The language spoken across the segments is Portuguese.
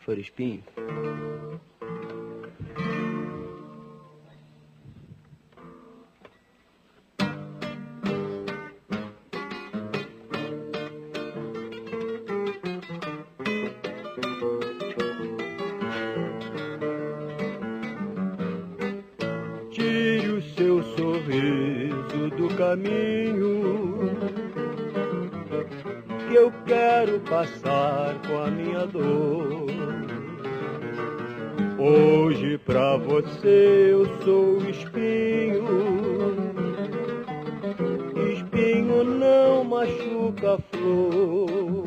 for espinho. Tire o seu sorriso do caminho, que eu quero passar com a minha dor. Hoje pra você eu sou espinho. Espinho não machuca a flor.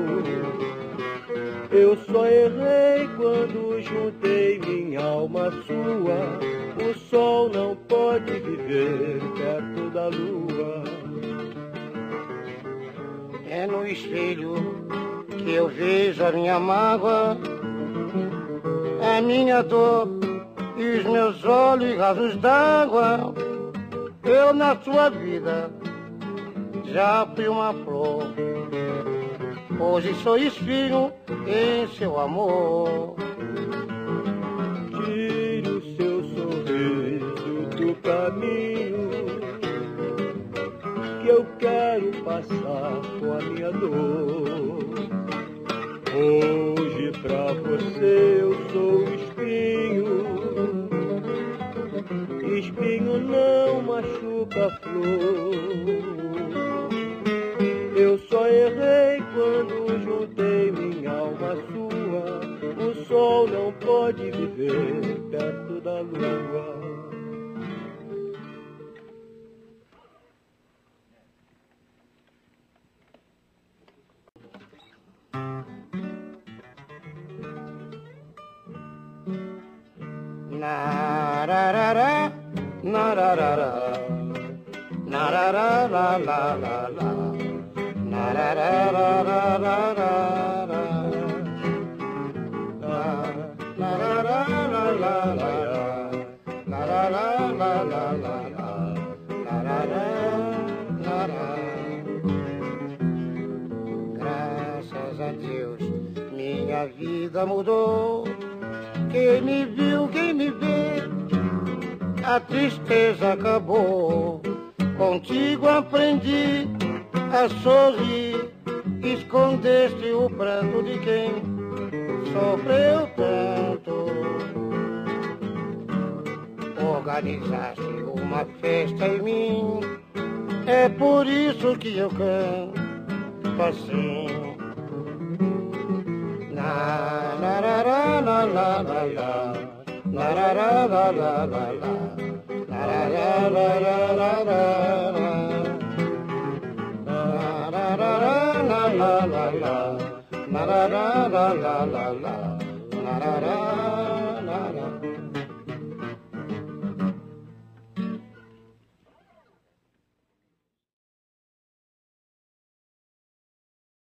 Eu só errei quando juntei minha alma à sua. O sol não pode viver perto da lua. É no espelho que eu vejo a minha mágoa, a minha dor e os meus olhos rasos d'água. Eu na sua vida já fui uma flor, hoje sou espinho em seu amor. Tire o seu sorriso do caminho, que eu quero passar com a minha dor. Hoje pra você eu sou espinho. Espinho não machuca a flor. Eu só errei quando juntei minha alma à sua. O sol não pode viver perto da lua. Nararara, nararara, nararara, la la la, nararara, la la la, nararara, la la la, nararara, la la la, nararara. Graças a Deus minha vida mudou. Quem me viu, quem me vê, a tristeza acabou. Contigo aprendi a sorrir, escondeste o pranto de quem sofreu tanto. Organizaste uma festa em mim, é por isso que eu canto assim. Na na na na na na na na na na na na na na na na na